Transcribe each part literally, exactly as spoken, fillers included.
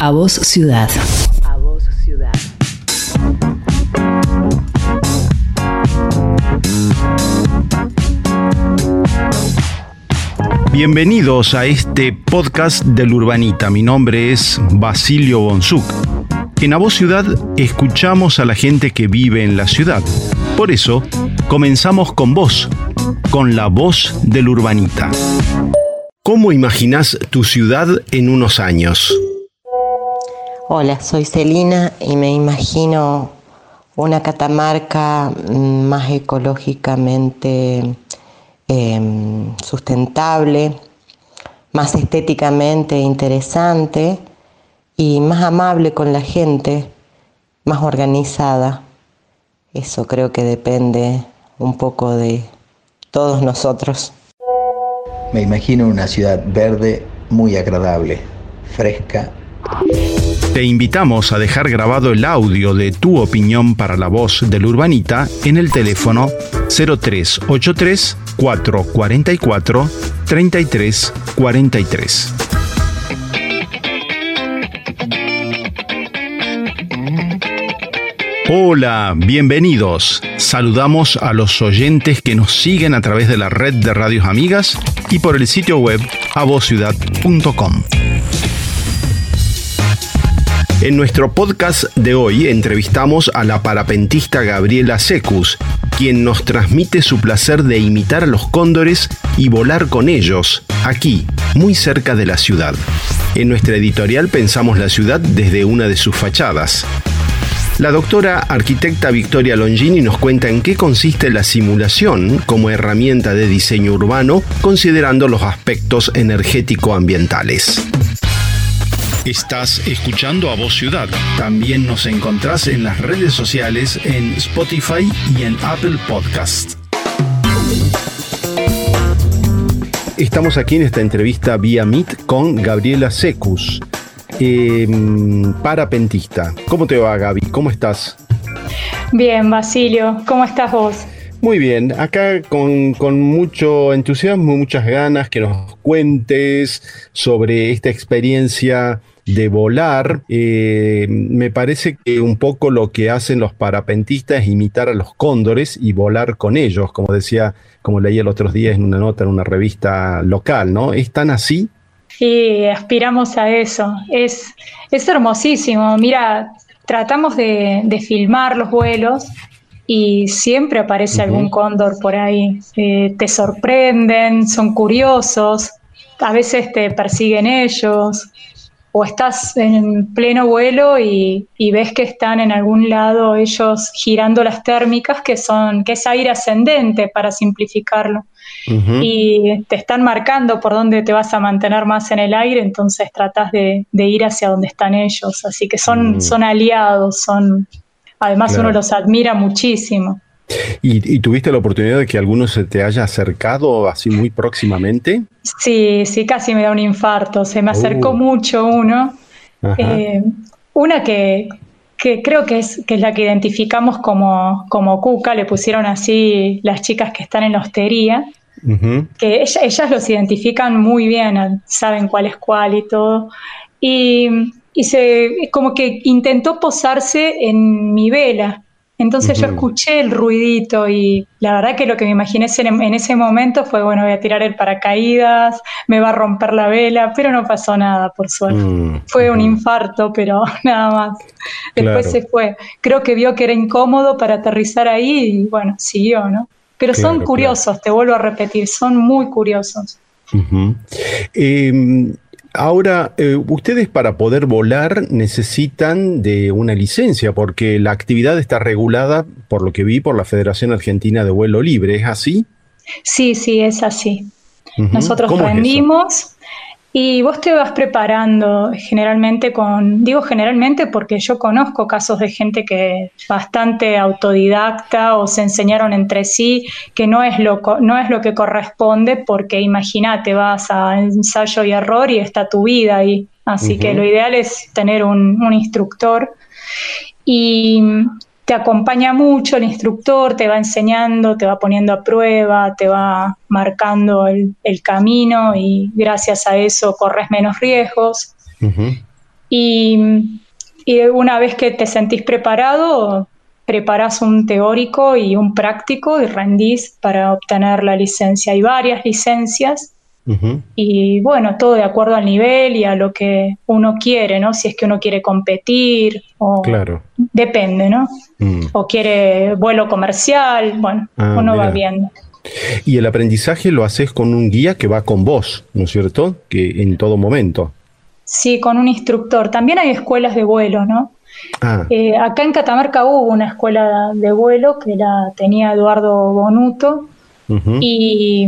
A Voz Ciudad. A Voz Ciudad. Bienvenidos a este podcast del Urbanita. Mi nombre es Basilio Bonsuc. En A Voz Ciudad escuchamos a la gente que vive en la ciudad. Por eso, comenzamos con vos, con la voz del Urbanita. ¿Cómo imaginás tu ciudad en unos años? Hola, soy Celina y me imagino una Catamarca más ecológicamente eh, sustentable, más estéticamente interesante y más amable con la gente, más organizada. Eso creo que depende un poco de todos nosotros. Me imagino una ciudad verde muy agradable, fresca. Te invitamos a dejar grabado el audio de tu opinión para la voz del Urbanita en el teléfono cero tres ochenta y tres, cuatrocientos cuarenta y cuatro, treinta y tres cuarenta y tres. Hola, bienvenidos. Saludamos a los oyentes que nos siguen a través de la red de radios amigas y por el sitio web a voz ciudad punto com. En nuestro podcast de hoy entrevistamos a la parapentista Gabriela Secus, quien nos transmite su placer de imitar a los cóndores y volar con ellos, aquí, muy cerca de la ciudad. En nuestra editorial pensamos la ciudad desde una de sus fachadas. La doctora arquitecta Victoria Longini nos cuenta en qué consiste la simulación como herramienta de diseño urbano, considerando los aspectos energético-ambientales. Estás escuchando A Voz Ciudad. También nos encontrás en las redes sociales, en Spotify y en Apple Podcast. Estamos aquí en esta entrevista vía Meet con Gabriela Secus, eh, parapentista. ¿Cómo te va, Gaby? ¿Cómo estás? Bien, Basilio. ¿Cómo estás vos? Muy bien, acá con, con mucho entusiasmo, muchas ganas que nos cuentes sobre esta experiencia de volar. Eh, me parece que un poco lo que hacen los parapentistas es imitar a los cóndores y volar con ellos, como decía, como leí el otro día en una nota en una revista local, ¿no? ¿Es tan así? Sí, aspiramos a eso. Es, es hermosísimo. Mira, tratamos de, de filmar los vuelos y siempre aparece uh-huh. algún cóndor por ahí. Eh, te sorprenden, son curiosos, a veces te persiguen ellos, o estás en pleno vuelo y, y ves que están en algún lado ellos girando las térmicas, que son que es aire ascendente, para simplificarlo. Uh-huh. Y te están marcando por dónde te vas a mantener más en el aire, entonces tratás de, de ir hacia donde están ellos. Así que son, uh-huh. son aliados, son... Además, claro, uno los admira muchísimo. ¿Y, ¿Y tuviste la oportunidad de que alguno se te haya acercado así muy próximamente? Sí, sí, casi me da un infarto. Se me acercó uh. mucho uno. Eh, una que, que creo que es, que es la que identificamos como, como Cuca, le pusieron así las chicas que están en la hostería, uh-huh. que ella, ellas los identifican muy bien, saben cuál es cuál y todo. Y... y se como que intentó posarse en mi vela. Entonces uh-huh. yo escuché el ruidito y la verdad que lo que me imaginé en, en ese momento fue, bueno, voy a tirar el paracaídas, me va a romper la vela, pero no pasó nada, por suerte. Uh-huh. Fue un infarto, pero nada más. Después claro. se fue. Creo que vio que era incómodo para aterrizar ahí y bueno, siguió, ¿no? Pero claro, son curiosos, claro. te vuelvo a repetir, son muy curiosos. Uh-huh. Eh, Ahora, eh, ustedes para poder volar necesitan de una licencia porque la actividad está regulada, por lo que vi, por la Federación Argentina de Vuelo Libre. ¿Es así? Sí, sí, es así. Uh-huh. Nosotros ¿Cómo rendimos y vos te vas preparando generalmente con... Digo generalmente porque yo conozco casos de gente que es bastante autodidacta o se enseñaron entre sí, que no es lo, no es lo que corresponde porque imagínate, vas a ensayo y error y está tu vida ahí. Así uh-huh. que lo ideal es tener un, un instructor y te acompaña mucho el instructor, te va enseñando, te va poniendo a prueba, te va marcando el, el camino y gracias a eso corres menos riesgos. Uh-huh. Y, y una vez que te sentís preparado, preparás un teórico y un práctico y rendís para obtener la licencia. Hay varias licencias. Uh-huh. Y bueno, todo de acuerdo al nivel y a lo que uno quiere, ¿no? Si es que uno quiere competir o claro. Depende, ¿no? Mm. O quiere vuelo comercial, bueno, ah, uno mira. va viendo. Y el aprendizaje lo haces con un guía que va con vos, ¿no es cierto? Que en todo momento. Sí, con un instructor. También hay escuelas de vuelo, ¿no? Ah. Eh, acá en Catamarca hubo una escuela de vuelo que la tenía Eduardo Bonuto. Uh-huh. Y...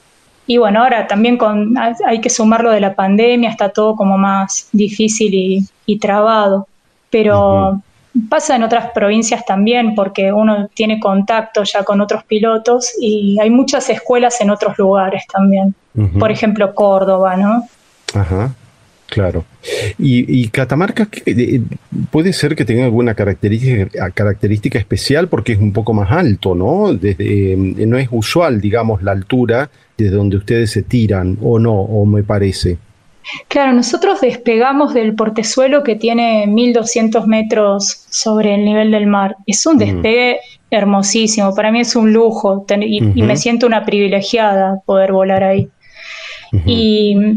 Y bueno, ahora también con, hay que sumar lo de la pandemia, está todo como más difícil y, y trabado. Pero uh-huh. pasa en otras provincias también, porque uno tiene contacto ya con otros pilotos y hay muchas escuelas en otros lugares también. Uh-huh. Por ejemplo, Córdoba, ¿no? Ajá, claro. ¿Y, y Catamarca puede ser que tenga alguna característica, característica especial porque es un poco más alto, ¿no? Desde, no es usual, digamos, la altura desde donde ustedes se tiran, o no, o me parece. Claro, nosotros despegamos del portezuelo que tiene mil doscientos metros sobre el nivel del mar. Es un despegue mm. hermosísimo, para mí es un lujo y, uh-huh. y me siento una privilegiada poder volar ahí. Uh-huh. Y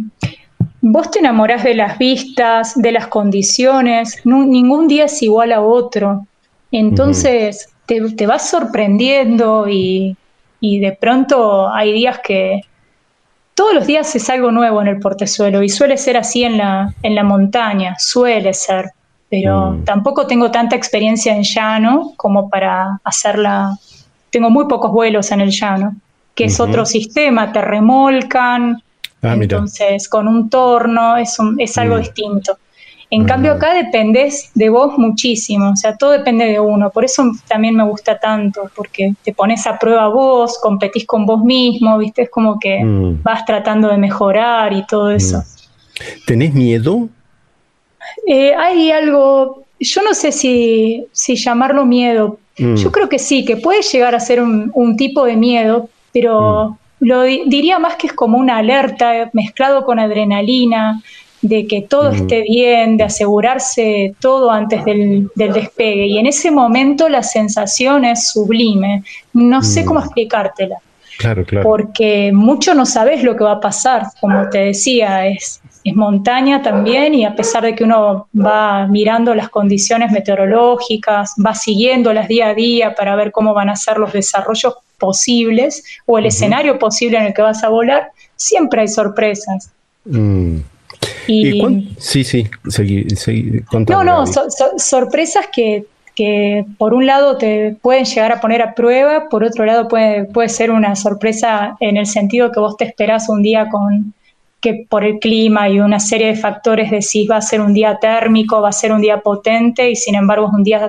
vos te enamorás de las vistas, de las condiciones, no, ningún día es igual a otro. Entonces uh-huh. te, te vas sorprendiendo y... Y de pronto hay días que todos los días es algo nuevo en el portezuelo y suele ser así en la, en la montaña, suele ser, pero mm. tampoco tengo tanta experiencia en llano como para hacerla. Tengo muy pocos vuelos en el llano, que uh-huh. es otro sistema, te remolcan, ah, entonces mira. Con un torno es, un, es algo mm. distinto. En uh-huh. cambio acá dependés de vos muchísimo, o sea, todo depende de uno, por eso también me gusta tanto, porque te pones a prueba vos, competís con vos mismo, ¿viste? Es como que mm. vas tratando de mejorar y todo eso. Mm. ¿Tenés miedo? Eh, hay algo, yo no sé si, si llamarlo miedo, mm. yo creo que sí, que puede llegar a ser un, un tipo de miedo, pero mm. lo di- diría más que es como una alerta mezclado con adrenalina, de que todo mm. esté bien, de asegurarse todo antes del, del despegue. Y en ese momento la sensación es sublime. No mm. sé cómo explicártela. Claro, claro. Porque mucho no sabes lo que va a pasar. Como te decía, es, es montaña también y a pesar de que uno va mirando las condiciones meteorológicas, va siguiéndolas día a día para ver cómo van a ser los desarrollos posibles o el uh-huh. escenario posible en el que vas a volar, siempre hay sorpresas. Mm. Y, ¿Y sí, sí, seguí, seguí contando. No, no, so, so, sorpresas que, que por un lado te pueden llegar a poner a prueba, por otro lado puede, puede ser una sorpresa en el sentido que vos te esperás un día con que por el clima y una serie de factores decís va a ser un día térmico, va a ser un día potente y sin embargo es un día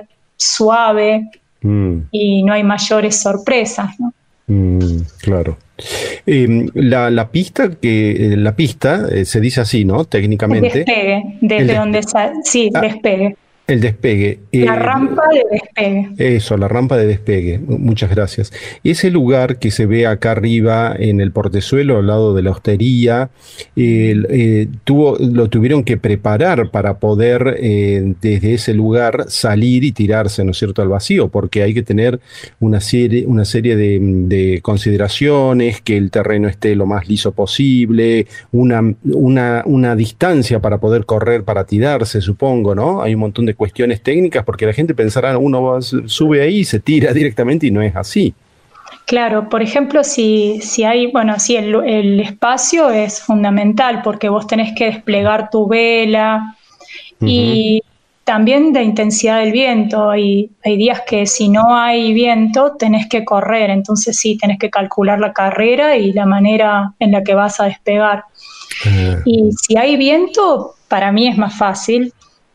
suave mm. y no hay mayores sorpresas, ¿no? Mm, claro. Eh, la, la pista que la pista eh, se dice así, ¿no? Técnicamente. Despegue, desde des- donde sa- sí, ah, despegue. El despegue. La eh, rampa de despegue. Eso, la rampa de despegue. Muchas gracias. Ese lugar que se ve acá arriba en el portezuelo, al lado de la hostería, eh, eh, tuvo, lo tuvieron que preparar para poder eh, desde ese lugar salir y tirarse, ¿no es cierto?, al vacío, porque hay que tener una serie, una serie de, de consideraciones, que el terreno esté lo más liso posible, una, una, una distancia para poder correr, para tirarse, supongo, ¿no? Hay un montón de cuestiones técnicas, porque la gente pensará, uno va, sube ahí y se tira directamente, y no es así. Claro, por ejemplo, si, si hay, bueno, sí, el, el espacio es fundamental, porque vos tenés que desplegar tu vela, uh-huh. y también la intensidad del viento. Hay, hay días que si no hay viento, tenés que correr, entonces sí, tenés que calcular la carrera y la manera en la que vas a despegar. Uh-huh. Y si hay viento, para mí es más fácil,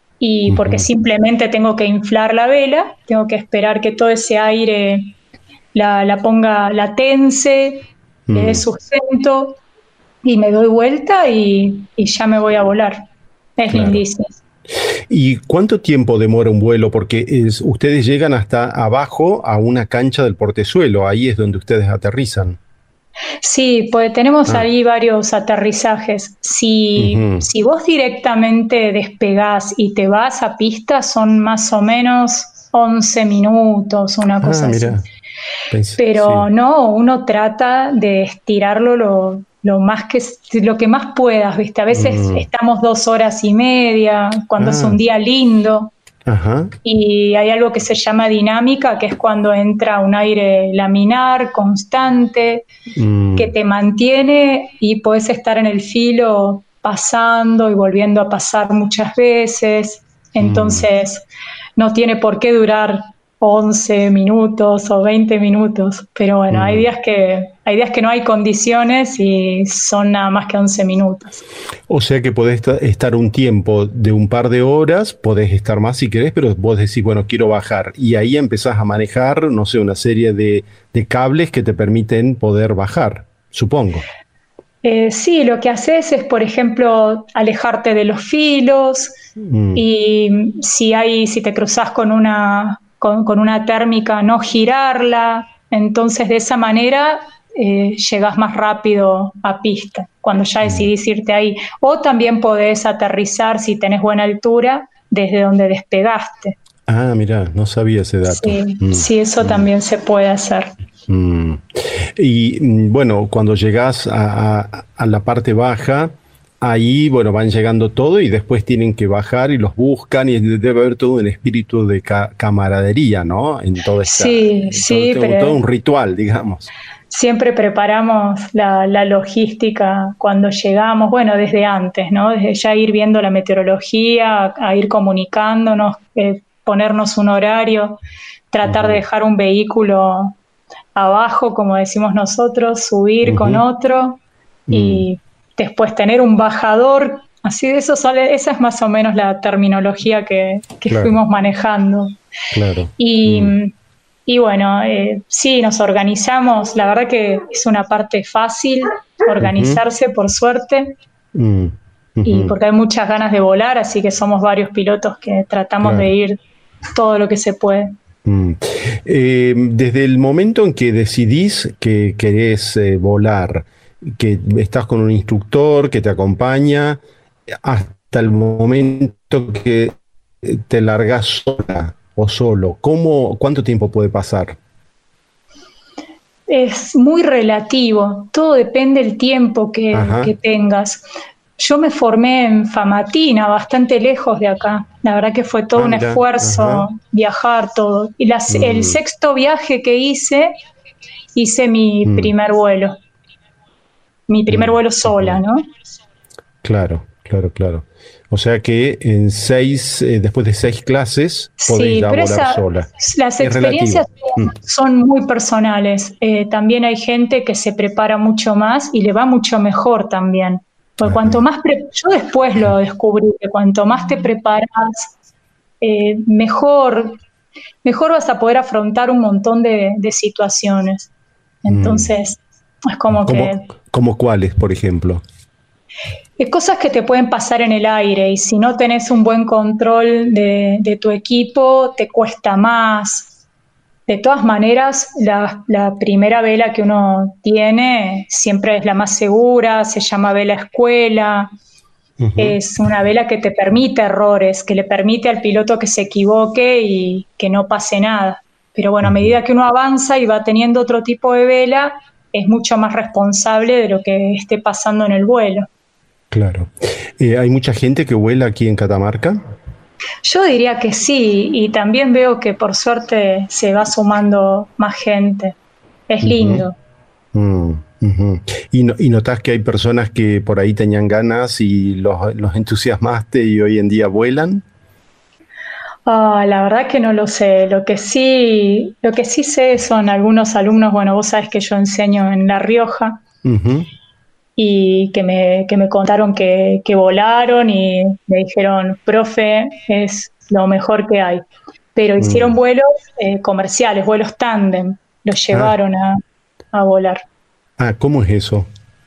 y porque uh-huh. simplemente tengo que inflar la vela, tengo que esperar que todo ese aire la, la ponga, la tense, uh-huh. le dé sustento y me doy vuelta y, y ya me voy a volar. Es claro. lindísimo. ¿Y cuánto tiempo demora un vuelo? Porque es, ustedes llegan hasta abajo a una cancha del portezuelo, ahí es donde ustedes aterrizan. Sí, pues tenemos Ah. ahí varios aterrizajes. Si, Ujú. si vos directamente despegás y te vas a pista, son más o menos once minutos, una Ah, cosa así. mira. Pensé, Pero sí. no, uno trata de estirarlo lo, lo más que, lo que más puedas, ¿viste? A veces Mm. estamos dos horas y media, cuando es un Ah, día lindo. ajá. Y hay algo que se llama dinámica, que es cuando entra un aire laminar, constante, que Mm, te mantiene y podés estar en el filo pasando y volviendo a pasar muchas veces. mm, Entonces, no tiene por qué durar once minutos o veinte minutos, pero bueno, hay mm. días que, hay días que no hay condiciones y son nada más que once minutos. O sea que podés esta- estar un tiempo de un par de horas, podés estar más si querés, pero vos decís, bueno, quiero bajar. Y ahí empezás a manejar, no sé, una serie de, de cables que te permiten poder bajar, supongo. Eh, sí, lo que haces es, por ejemplo, alejarte de los filos Mm, y si hay, si te cruzas con una, con, con una térmica, no girarla. Entonces, de esa manera eh, llegas más rápido a pista cuando ya mm. decidís irte ahí. O también podés aterrizar si tenés buena altura desde donde despegaste. Ah, mira, no sabía ese dato. Sí, Mm, sí, eso mm, también se puede hacer. mm. Y mm, bueno, cuando llegás a, a- a la parte baja, ahí, bueno, van llegando todo y después tienen que bajar y los buscan y debe haber todo un espíritu de ca- camaradería, ¿no? En toda esta, Sí, en todo, sí, todo- todo pero un ritual, digamos. siempre preparamos la, la logística cuando llegamos, bueno, desde antes, ¿no? Desde ya ir viendo la meteorología, a, a ir comunicándonos, eh, ponernos un horario, tratar de Ujú, dejar un vehículo abajo, como decimos nosotros, subir con ujú, otro mm, y después tener un bajador. Así de eso sale, esa es más o menos la terminología que, que claro, fuimos manejando. claro. Mm, Y, y bueno, eh, sí, nos organizamos. La verdad que es una parte fácil ujú, organizarse, por suerte, mm, y ujú, porque hay muchas ganas de volar, así que somos varios pilotos que tratamos de claro. ir todo lo que se puede. Mm. Eh, desde el momento en que decidís que querés eh, volar, que estás con un instructor que te acompaña, hasta el momento que eh, te largas sola o solo, ¿cómo, cuánto tiempo puede pasar? Es muy relativo, todo depende del tiempo que, Ajá. que tengas. Yo me formé en Famatina, bastante lejos de acá. La verdad que fue todo Ah, un mira. Ajá. esfuerzo viajar todo. Y las- el Mm, sexto viaje que hice, hice mi mm, primer vuelo, mi primer mm, vuelo sola, ujú. ¿no? Claro, claro, claro. O sea que en seis, eh, después de seis clases, podés Sí, ya pero volar esa, sola. las Es experiencias relativo. Mm. son muy personales. Eh, también hay gente que se prepara mucho más y le va mucho mejor también. Porque cuanto Ajá. más, pre- yo después lo descubrí, que cuanto más te preparas, eh, mejor, mejor vas a poder afrontar un montón de, de situaciones. Mm. Entonces, es como que ¿Cómo, cómo cuáles, por ejemplo? es cosas que te pueden pasar en el aire y si no tenés un buen control de, de tu equipo, te cuesta más. De todas maneras, la, la primera vela que uno tiene siempre es la más segura, se llama vela escuela, Ujú, es una vela que te permite errores, que le permite al piloto que se equivoque y que no pase nada. Pero bueno, a ujú, medida que uno avanza y va teniendo otro tipo de vela, es mucho más responsable de lo que esté pasando en el vuelo. claro. Eh, ¿hay mucha gente que vuela aquí en Catamarca? Yo diría que sí, y también veo que por suerte se va sumando más gente. Es Ujú, lindo. mm, ujú. ¿Y, no- y notás que hay personas que por ahí tenían ganas y los, los entusiasmaste y hoy en día vuelan? Ah, la verdad que no lo sé. Lo que sí, lo que sí sé son algunos alumnos, bueno, vos sabés que yo enseño en La Rioja Ujú, y que me, que me contaron que, que volaron y me dijeron, profe, es lo mejor que hay. Pero hicieron mm. vuelos eh, comerciales, vuelos tándem, los Ah, llevaron a, a volar. ah, ¿cómo es eso?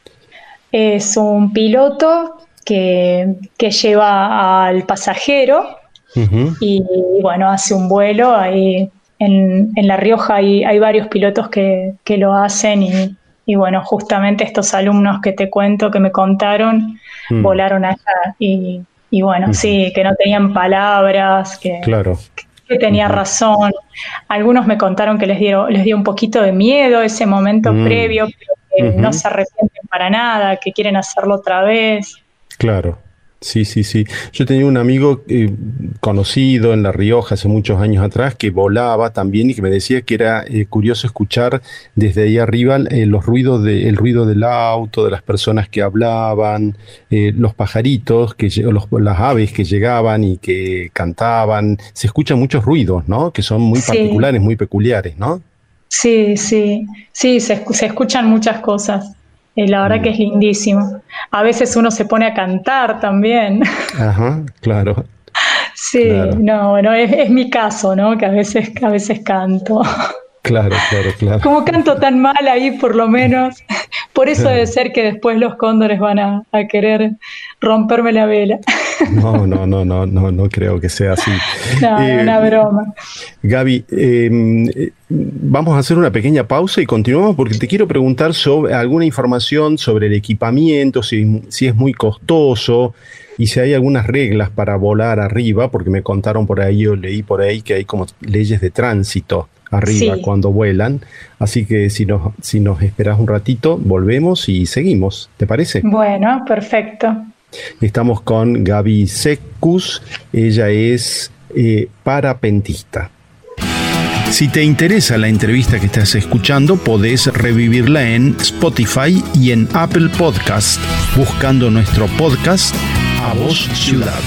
Es un piloto que, que lleva al pasajero Ujú, y bueno, hace un vuelo. Ahí en, en La Rioja hay, hay varios pilotos que, que lo hacen y, y bueno, justamente estos alumnos que te cuento, que me contaron, mm. volaron allá y, y bueno, uh-huh. sí, que no tenían palabras, que, claro. que, que tenía uh-huh. razón. Algunos me contaron que les dio, les dio un poquito de miedo ese momento mm. previo, pero que uh-huh. no se arrepienten para nada, que quieren hacerlo otra vez. Claro. Sí, sí, sí. Yo tenía un amigo eh, conocido en La Rioja hace muchos años atrás que volaba también y que me decía que era eh, curioso escuchar desde ahí arriba eh, los ruidos de, el ruido del auto, de las personas que hablaban, eh, los pajaritos, que, los, las aves que llegaban y que cantaban. Se escuchan muchos ruidos, ¿no? Que son muy sí. particulares, muy peculiares, ¿no? Sí, sí, sí, se, se escuchan muchas cosas. Eh, la verdad mm. que es lindísimo. A veces uno se pone a cantar también. Ajá, claro. Sí, claro. no, bueno, es, es mi caso, ¿no? Que a veces, que a veces canto. Claro, claro, claro. Como canto tan mal ahí, por lo menos. Por eso debe ser que después los cóndores van a, a querer romperme la vela. No, no, no, no, no, no creo que sea así. No, eh, una broma. Gaby, eh, vamos a hacer una pequeña pausa y continuamos porque te quiero preguntar sobre alguna información sobre el equipamiento, si, si es muy costoso y si hay algunas reglas para volar arriba, porque me contaron por ahí o leí por ahí que hay como leyes de tránsito arriba sí. cuando vuelan, así que si nos, si nos esperas un ratito, volvemos y seguimos, ¿te parece? Bueno, perfecto. Estamos con Gaby Secus, ella es eh, parapentista. Si te interesa la entrevista que estás escuchando, podés revivirla en Spotify y en Apple Podcast, buscando nuestro podcast A Voz Ciudad.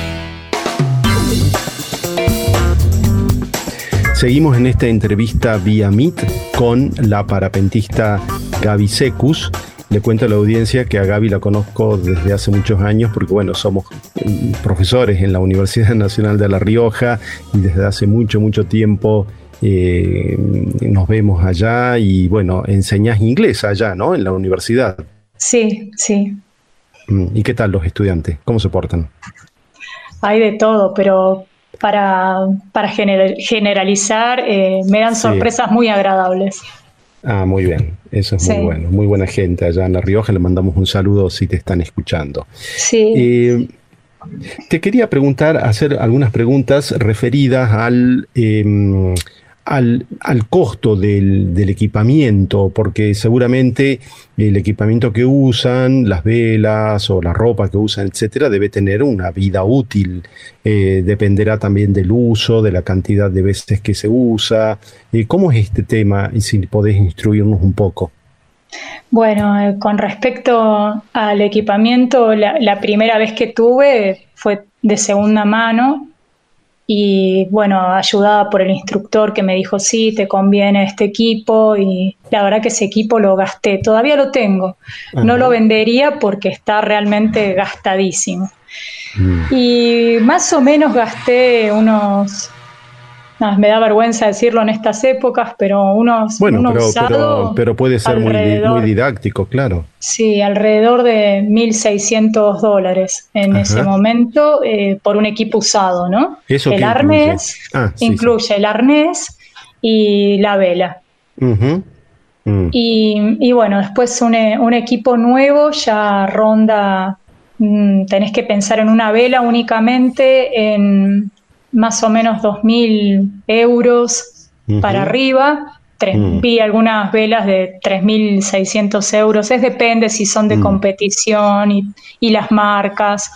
Seguimos en esta entrevista vía Meet con la parapentista Gaby Secus. Le cuento a la audiencia que a Gaby la conozco desde hace muchos años porque, bueno, somos profesores en la Universidad Nacional de La Rioja y desde hace mucho, mucho tiempo eh, nos vemos allá y, bueno, enseñás inglés allá, ¿no? En la universidad. Sí, sí. ¿Y qué tal los estudiantes? ¿Cómo se portan? Hay de todo, pero para, para generalizar eh, me dan sorpresas sí. muy agradables. Ah, muy bien, eso es sí. muy bueno, muy buena gente allá en La Rioja, le mandamos un saludo si te están escuchando. Sí. Eh, te quería preguntar, hacer algunas preguntas referidas al, eh, al, al costo del, del equipamiento, porque seguramente el equipamiento que usan, las velas o la ropa que usan, etcétera, debe tener una vida útil. Eh, dependerá también del uso, de la cantidad de veces que se usa. Eh, ¿Cómo es este tema? Y si podés instruirnos un poco. Bueno, eh, con respecto al equipamiento, la, la primera vez que tuve fue de segunda mano y, bueno, ayudada por el instructor que me dijo, sí, te conviene este equipo y la verdad que ese equipo lo gasté. Todavía lo tengo. Ajá. No lo vendería porque está realmente gastadísimo. Mm. Y más o menos gasté unos... No, me da vergüenza decirlo en estas épocas, pero unos, bueno, unos pero, usado pero, pero puede ser muy, muy didáctico, claro. Sí, alrededor de mil seiscientos dólares en Ajá. ese momento eh, por un equipo usado, ¿no? ¿Eso el arnés incluye? Ah, sí, incluye sí. el arnés y la vela. Uh-huh. Mm. Y, y bueno, después un, un equipo nuevo ya ronda, mmm, tenés que pensar en una vela únicamente en más o menos dos mil euros uh-huh. para arriba. Tres, uh-huh. Vi algunas velas de tres mil seiscientos euros. Es depende si son de uh-huh. competición y, y las marcas.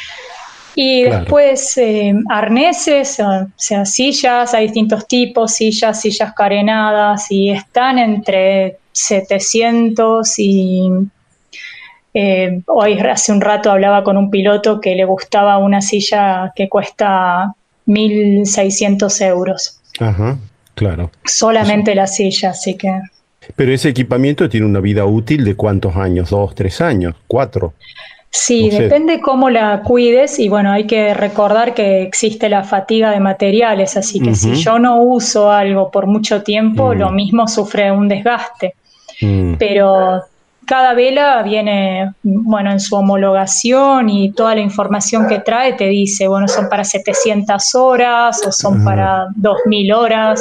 Y claro. después eh, arneses, o sea, sillas, hay distintos tipos, sillas, sillas carenadas, y están entre setecientos y... Eh, hoy hace un rato hablaba con un piloto que le gustaba una silla que cuesta mil seiscientos euros. Ajá, claro. Solamente Eso. La silla, así que... Pero ese equipamiento tiene una vida útil de ¿cuántos años? ¿Dos, tres años? ¿Cuatro? Sí, no depende sé. Cómo la cuides y bueno, hay que recordar que existe la fatiga de materiales, así que uh-huh. si yo no uso algo por mucho tiempo, uh-huh. lo mismo sufre un desgaste. Uh-huh. Pero... Cada vela viene, bueno, en su homologación y toda la información que trae te dice, bueno, son para setecientas horas o son uh-huh. para dos mil horas.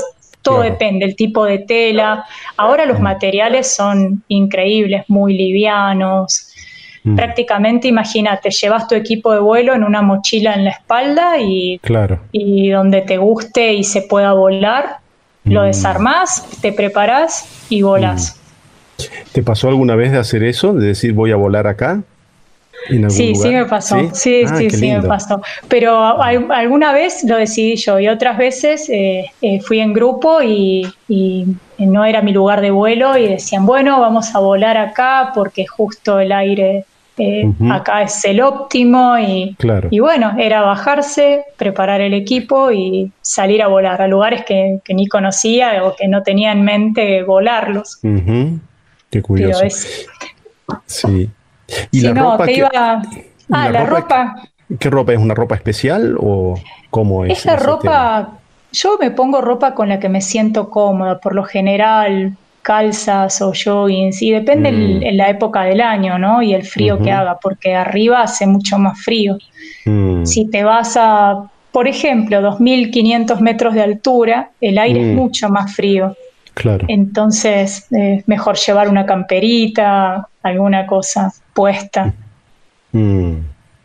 todo claro. depende, el tipo de tela. Ahora los mm. materiales son increíbles, muy livianos. Mm. Prácticamente, imagínate, llevas tu equipo de vuelo en una mochila en la espalda y, claro. y donde te guste y se pueda volar, mm. lo desarmás, te preparás y volás. Mm. ¿Te pasó alguna vez de hacer eso, de decir voy a volar acá? Sí, lugar? sí me pasó, sí, sí, ah, sí, sí me pasó. Pero al, alguna vez lo decidí yo y otras veces eh, eh, fui en grupo y, y no era mi lugar de vuelo y decían, bueno, vamos a volar acá porque justo el aire eh, uh-huh. acá es el óptimo y, claro. y bueno, era bajarse, preparar el equipo y salir a volar a lugares que, que ni conocía o que no tenía en mente volarlos. Uh-huh. Qué curioso. Pero es... Sí. ¿Y si la no, ropa te que, iba... Ah, la, la ropa... ropa... ¿Qué ropa es? ¿Una ropa especial o cómo es? Esa ropa, tema? Yo me pongo ropa con la que me siento cómoda, por lo general calzas o joggings, y depende mm. el, en la época del año, ¿no? Y el frío uh-huh. que haga, porque arriba hace mucho más frío. Mm. Si te vas a, por ejemplo, dos mil quinientos metros de altura, el aire mm. es mucho más frío. Claro. Entonces, es eh, mejor llevar una camperita, alguna cosa puesta. Mm.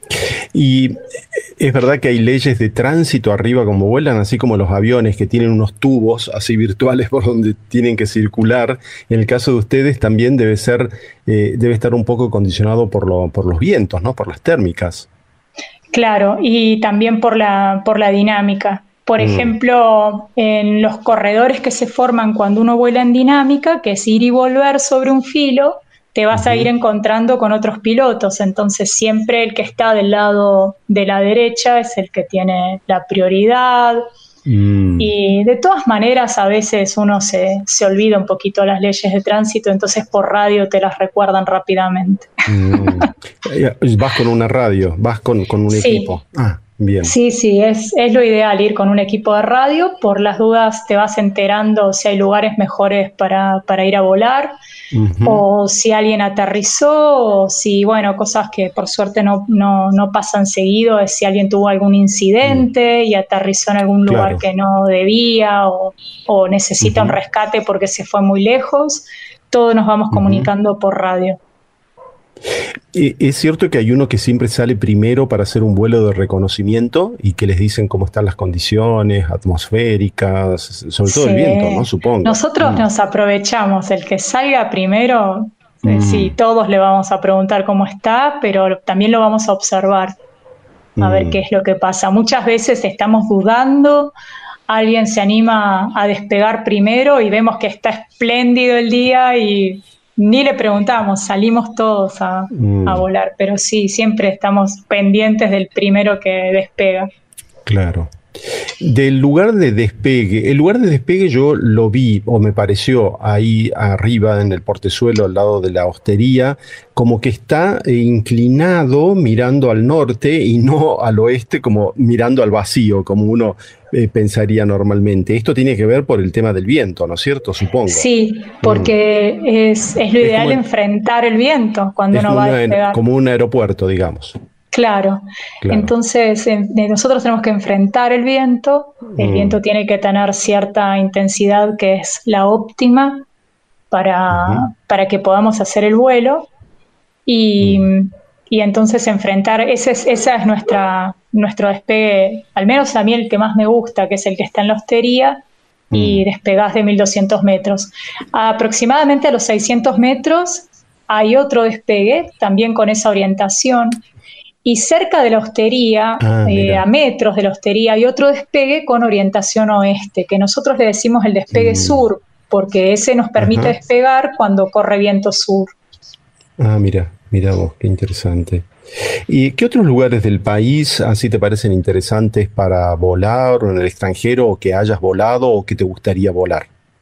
Y es verdad que hay leyes de tránsito arriba como vuelan, así como los aviones que tienen unos tubos así virtuales por donde tienen que circular. En el caso de ustedes también debe ser, eh, debe estar un poco condicionado por, lo, por los vientos, ¿no? Por las térmicas. Claro, y también por la, por la dinámica. Por mm. ejemplo, en los corredores que se forman cuando uno vuela en dinámica, que es ir y volver sobre un filo, te vas uh-huh. a ir encontrando con otros pilotos, entonces siempre el que está del lado de la derecha es el que tiene la prioridad mm. y de todas maneras a veces uno se, se olvida un poquito las leyes de tránsito, entonces por radio te las recuerdan rápidamente. Mm. Vas con una radio, vas con, con un sí. equipo. Ah. Bien. Sí, sí, es, es lo ideal ir con un equipo de radio, por las dudas te vas enterando si hay lugares mejores para, para ir a volar, uh-huh. o si alguien aterrizó, o si, bueno, cosas que por suerte no, no, no pasan seguido, es si alguien tuvo algún incidente uh-huh. y aterrizó en algún lugar claro. que no debía, o, o necesita uh-huh. un rescate porque se fue muy lejos, todos nos vamos uh-huh. comunicando por radio. ¿Es cierto que hay uno que siempre sale primero para hacer un vuelo de reconocimiento y que les dicen cómo están las condiciones atmosféricas, sobre todo sí. el viento, ¿no? Supongo. Nosotros mm. nos aprovechamos, el que salga primero, mm. eh, sí, todos le vamos a preguntar cómo está, pero también lo vamos a observar, a mm. ver qué es lo que pasa. Muchas veces estamos dudando, alguien se anima a despegar primero y vemos que está espléndido el día y... Ni le preguntamos, salimos todos a, mm. a volar, pero sí, siempre estamos pendientes del primero que despega. Claro. Del lugar de despegue, el lugar de despegue yo lo vi, o me pareció, ahí arriba en el portezuelo al lado de la hostería, como que está inclinado mirando al norte y no al oeste, como mirando al vacío, como uno eh, pensaría normalmente. Esto tiene que ver por el tema del viento, ¿no es cierto? Supongo. Sí, porque mm. es, es lo ideal es como, enfrentar el viento cuando uno va a despegar. Como un aeropuerto, digamos. Claro. claro, entonces eh, nosotros tenemos que enfrentar el viento, el mm. viento tiene que tener cierta intensidad que es la óptima para, uh-huh. para que podamos hacer el vuelo y, mm. y entonces enfrentar, ese es, esa es nuestra, nuestro despegue, al menos a mí el que más me gusta, que es el que está en la hostería mm. y despegás de mil doscientos metros. Aproximadamente a los seiscientos metros hay otro despegue, también con esa orientación. Y cerca de la hostería, ah, eh, a metros de la hostería, hay otro despegue con orientación oeste, que nosotros le decimos el despegue mm. sur, porque ese nos permite Ajá. despegar cuando corre viento sur. Ah, mira, mira vos, qué interesante. ¿Y qué otros lugares del país así te parecen interesantes para volar o en el extranjero, o que hayas volado o que te gustaría volar?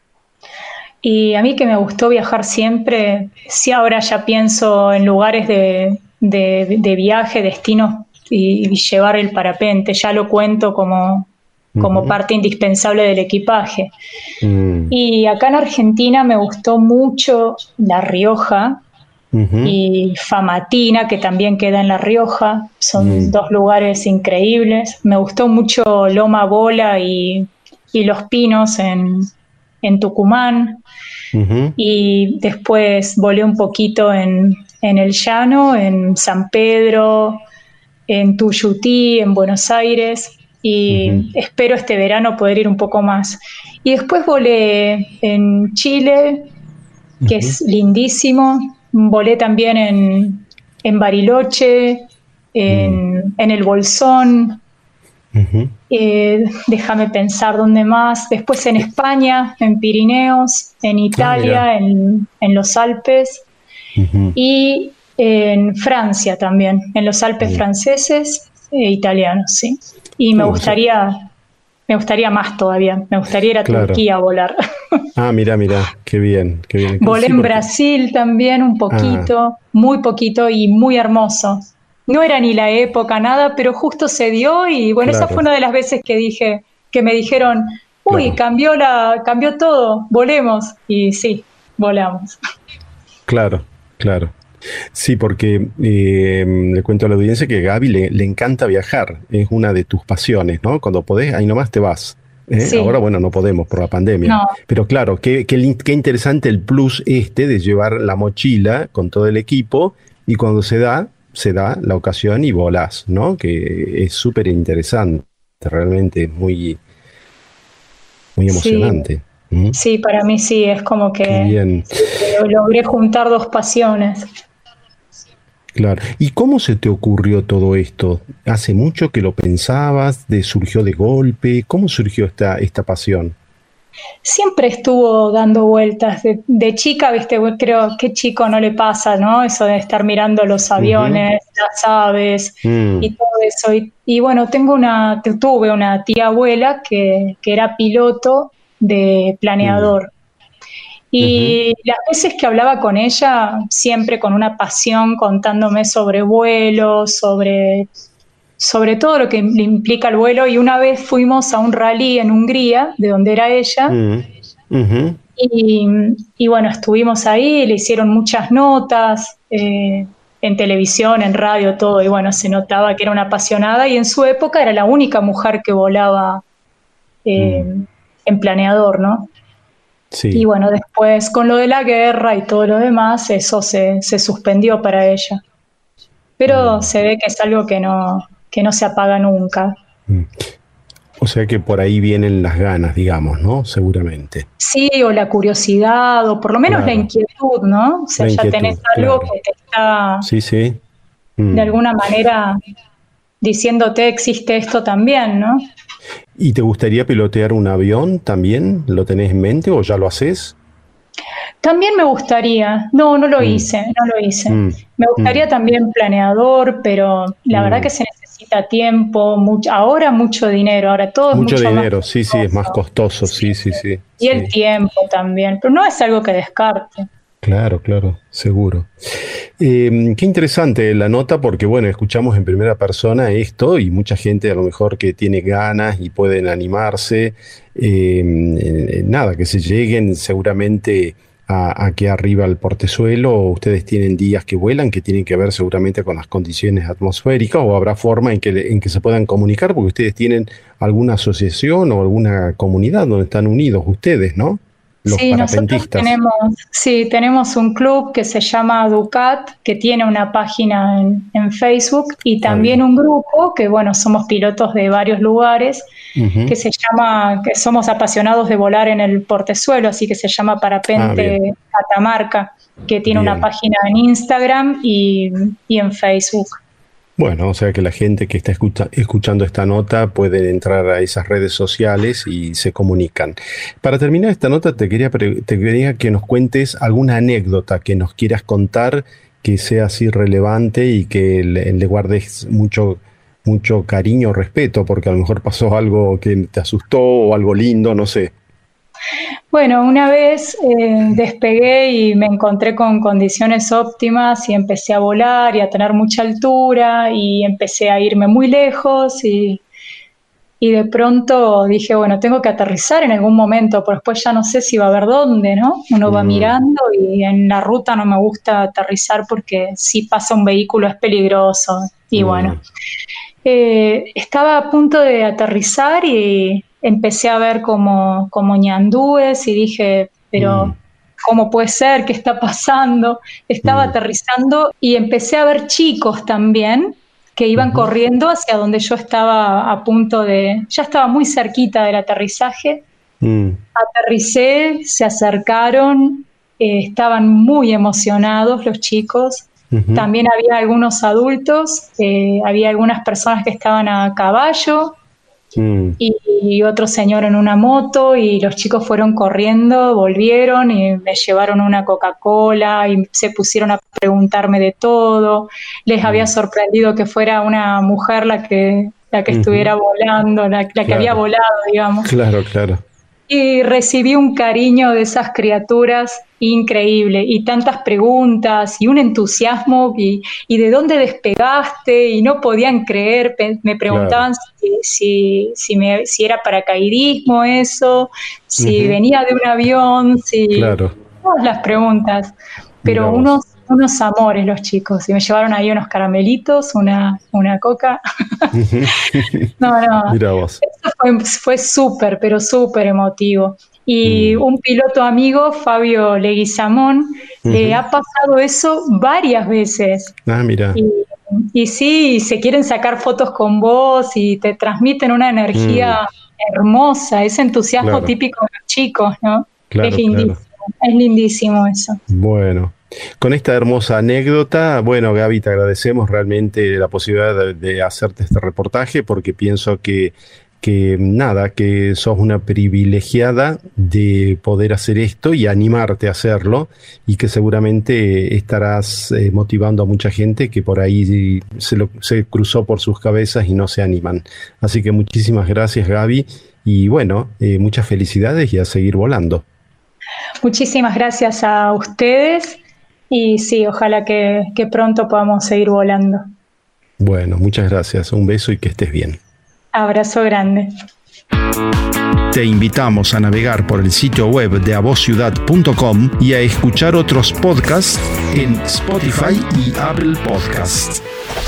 Y a mí que me gustó viajar siempre, sí ahora ya pienso en lugares de... De, de viaje, destinos y, y llevar el parapente, ya lo cuento como, como uh-huh. parte indispensable del equipaje. Uh-huh. Y acá en Argentina me gustó mucho La Rioja uh-huh. y Famatina, que también queda en La Rioja, son uh-huh. dos lugares increíbles. Me gustó mucho Loma Bola y, y Los Pinos en, en Tucumán, uh-huh. y después volé un poquito en, en el llano, en San Pedro, en Tuyutí, en Buenos Aires, y uh-huh. espero este verano poder ir un poco más. Y después volé en Chile, que uh-huh. es lindísimo, volé también en, en Bariloche, en, uh-huh. en el Bolsón, uh-huh. eh, déjame pensar dónde más, después en España, en Pirineos, en Italia, ah, en, en los Alpes, uh-huh. y en Francia también, en los Alpes uh-huh. franceses e italianos, sí. Y me gustaría, me gustaría más todavía, me gustaría ir a claro. Turquía a volar. Ah, mira, mira, qué bien, qué bien. Volé sí, en porque... Brasil también un poquito, ah. muy poquito y muy hermoso. No era ni la época, nada, pero justo se dio y bueno, claro. esa fue una de las veces que dije, que me dijeron, uy, claro. cambió la, cambió todo, volemos. Y sí, volamos. Claro, claro. Sí, porque eh, le cuento a la audiencia que a Gaby le, le encanta viajar, es una de tus pasiones, ¿no? Cuando podés, ahí nomás te vas. ¿eh? Sí. Ahora, bueno, no podemos por la pandemia. No. Pero claro, qué, qué, qué interesante el plus este de llevar la mochila con todo el equipo y cuando se da, se da la ocasión y volás, ¿no? Que es súper interesante, realmente muy, muy emocionante. Sí. ¿Mm? Sí, para mí sí, es como que bien. logré juntar dos pasiones. Claro. ¿Y cómo se te ocurrió todo esto? ¿Hace mucho que lo pensabas? ¿De, surgió de golpe? ¿Cómo surgió esta, esta pasión? Siempre estuvo dando vueltas. De, de chica, viste, creo que chico no le pasa, ¿no? Eso de estar mirando los aviones, uh-huh. las aves uh-huh. y todo eso. Y, y bueno, tengo una, tuve una tía abuela que, que era piloto de planeador. Uh-huh. Y uh-huh. las veces que hablaba con ella, siempre con una pasión, contándome sobre vuelos, sobre, sobre todo lo que implica el vuelo. Y una vez fuimos a un rally en Hungría, de donde era ella, uh-huh. Uh-huh. Y, y bueno, estuvimos ahí, le hicieron muchas notas, eh, en televisión, en radio, todo, y bueno, se notaba que era una apasionada, y en su época era la única mujer que volaba eh, uh-huh. en planeador, ¿no? Sí. Y bueno, después con lo de la guerra y todo lo demás, eso se, se suspendió para ella. Pero mm. se ve que es algo que no, que no se apaga nunca. Mm. O sea que por ahí vienen las ganas, digamos, ¿no? Seguramente. Sí, o la curiosidad, o por lo menos claro. la inquietud, ¿no? O sea, la ya inquietud, tenés algo claro. que te está sí, sí. Mm. de alguna manera diciéndote existe esto también, ¿no? ¿Y te gustaría pilotear un avión también? ¿Lo tenés en mente o ya lo haces? También me gustaría. No, no lo mm. hice, no lo hice. Mm. Me gustaría mm. también planeador, pero la mm. verdad que se necesita tiempo, mucho, ahora mucho dinero, ahora todo es mucho, mucho dinero, más sí, sí, es más costoso, sí, sí, sí. Y sí. el tiempo también, pero no es algo que descarte. Claro, claro, seguro. Eh, qué interesante la nota porque, bueno, escuchamos en primera persona esto y mucha gente a lo mejor que tiene ganas y pueden animarse. Eh, eh, nada, que se lleguen seguramente a, a que arriba al portezuelo. Ustedes tienen días que vuelan que tienen que ver seguramente con las condiciones atmosféricas o habrá forma en que, en que se puedan comunicar porque ustedes tienen alguna asociación o alguna comunidad donde están unidos ustedes, ¿no? Los sí, nosotros tenemos, sí, tenemos un club que se llama Ducat, que tiene una página en, en Facebook y también un grupo que, bueno, somos pilotos de varios lugares, uh-huh. que se llama, que somos apasionados de volar en el portezuelo, así que se llama Parapente ah, Catamarca, que tiene bien. Una página en Instagram y, y en Facebook. Bueno, o sea que la gente que está escucha, escuchando esta nota puede entrar a esas redes sociales y se comunican. Para terminar esta nota te quería, te quería que nos cuentes alguna anécdota que nos quieras contar que sea así relevante y que le, le guardes mucho, mucho cariño o respeto, porque a lo mejor pasó algo que te asustó o algo lindo, no sé. Bueno, una vez eh, despegué y me encontré con condiciones óptimas y empecé a volar y a tener mucha altura y empecé a irme muy lejos y, y de pronto dije, bueno, tengo que aterrizar en algún momento, pero después ya no sé si va a haber dónde, ¿no? Uno va mm. mirando y en la ruta no me gusta aterrizar porque si pasa un vehículo es peligroso y mm. bueno, eh, estaba a punto de aterrizar y empecé a ver como, como ñandúes y dije, pero... Mm. ¿Cómo puede ser? ¿Qué está pasando? Estaba mm. aterrizando y empecé a ver chicos también que iban uh-huh. corriendo hacia donde yo estaba a punto de... Ya estaba muy cerquita del aterrizaje. Mm. Aterricé, se acercaron, eh, estaban muy emocionados los chicos. Uh-huh. También había algunos adultos, eh, había algunas personas que estaban a caballo. Mm. Y, y otro señor en una moto, y los chicos fueron corriendo, volvieron y me llevaron una Coca-Cola y se pusieron a preguntarme de todo. Les mm. había sorprendido que fuera una mujer la que, la que uh-huh. estuviera volando, la, la claro. que había volado, digamos. Claro, claro. Y recibí un cariño de esas criaturas increíble, y tantas preguntas y un entusiasmo, y, y de dónde despegaste, y no podían creer, me preguntaban claro. si, si, si, me, si era paracaidismo eso, si uh-huh. venía de un avión, si claro. todas las preguntas, pero unos, unos amores los chicos, y me llevaron ahí unos caramelitos, una, una coca. no, no, Mira vos. Eso fue, fue súper, pero súper emotivo. Y mm. un piloto amigo, Fabio Leguizamón, uh-huh. le ha pasado eso varias veces. Ah, mira. Y, y sí, se quieren sacar fotos con vos y te transmiten una energía mm. hermosa, ese entusiasmo claro. típico de los chicos, ¿no? Claro, es lindísimo, claro. es lindísimo eso. Bueno. Con esta hermosa anécdota, bueno, Gaby, te agradecemos realmente la posibilidad de, de hacerte este reportaje, porque pienso que, que nada, que sos una privilegiada de poder hacer esto y animarte a hacerlo, y que seguramente estarás eh, motivando a mucha gente que por ahí se, lo, se cruzó por sus cabezas y no se animan. Así que muchísimas gracias, Gaby, y bueno, eh, muchas felicidades y a seguir volando. Muchísimas gracias a ustedes. Y sí, ojalá que, que pronto podamos seguir volando. Bueno, muchas gracias. Un beso y que estés bien. Abrazo grande. Te invitamos a navegar por el sitio web de a voz ciudad punto com y a escuchar otros podcasts en Spotify y Apple Podcasts.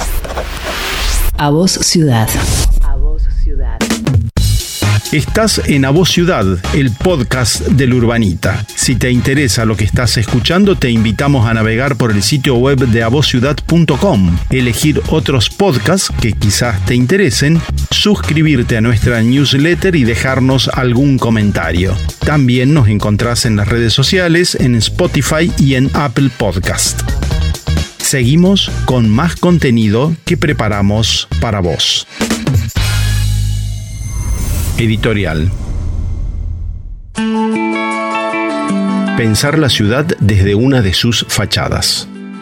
A Voz Ciudad. A Voz Ciudad. Estás en A Voz Ciudad, el podcast del Urbanita. Si te interesa lo que estás escuchando, te invitamos a navegar por el sitio web de a voz ciudad punto com, elegir otros podcasts que quizás te interesen, suscribirte a nuestra newsletter y dejarnos algún comentario. También nos encontrás en las redes sociales, en Spotify y en Apple Podcast. Seguimos con más contenido que preparamos para vos. Editorial. Pensar la ciudad desde una de sus fachadas.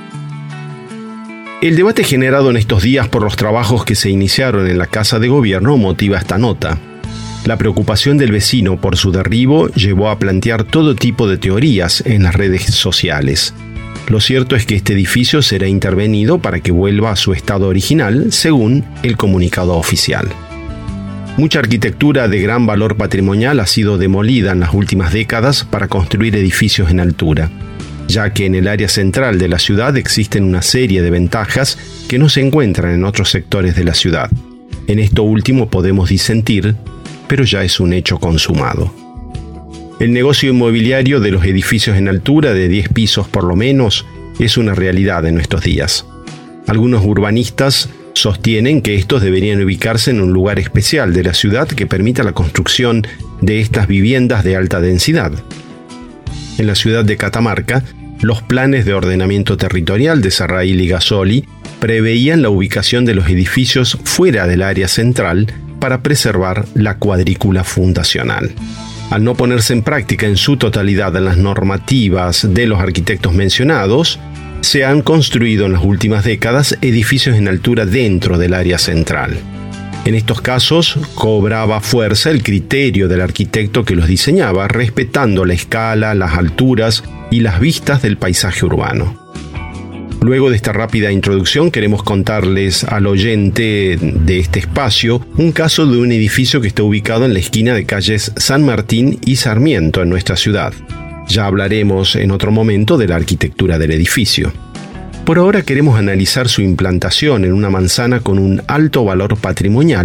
El debate generado en estos días por los trabajos que se iniciaron en la Casa de Gobierno motiva esta nota. La preocupación del vecino por su derribo llevó a plantear todo tipo de teorías en las redes sociales. Lo cierto es que este edificio será intervenido para que vuelva a su estado original, según el comunicado oficial. Mucha arquitectura de gran valor patrimonial ha sido demolida en las últimas décadas para construir edificios en altura, ya que en el área central de la ciudad existen una serie de ventajas que no se encuentran en otros sectores de la ciudad. En esto último podemos disentir, pero ya es un hecho consumado. El negocio inmobiliario de los edificios en altura de diez pisos por lo menos es una realidad en estos días. Algunos urbanistas sostienen que estos deberían ubicarse en un lugar especial de la ciudad que permita la construcción de estas viviendas de alta densidad. En la ciudad de Catamarca, los planes de ordenamiento territorial de Sarrail y Gasoli preveían la ubicación de los edificios fuera del área central para preservar la cuadrícula fundacional. Al no ponerse en práctica en su totalidad las normativas de los arquitectos mencionados, se han construido en las últimas décadas edificios en altura dentro del área central. En estos casos, cobraba fuerza el criterio del arquitecto que los diseñaba, respetando la escala, las alturas y las vistas del paisaje urbano. Luego de esta rápida introducción, queremos contarles al oyente de este espacio un caso de un edificio que está ubicado en la esquina de calles San Martín y Sarmiento en nuestra ciudad. Ya hablaremos en otro momento de la arquitectura del edificio. Por ahora queremos analizar su implantación en una manzana con un alto valor patrimonial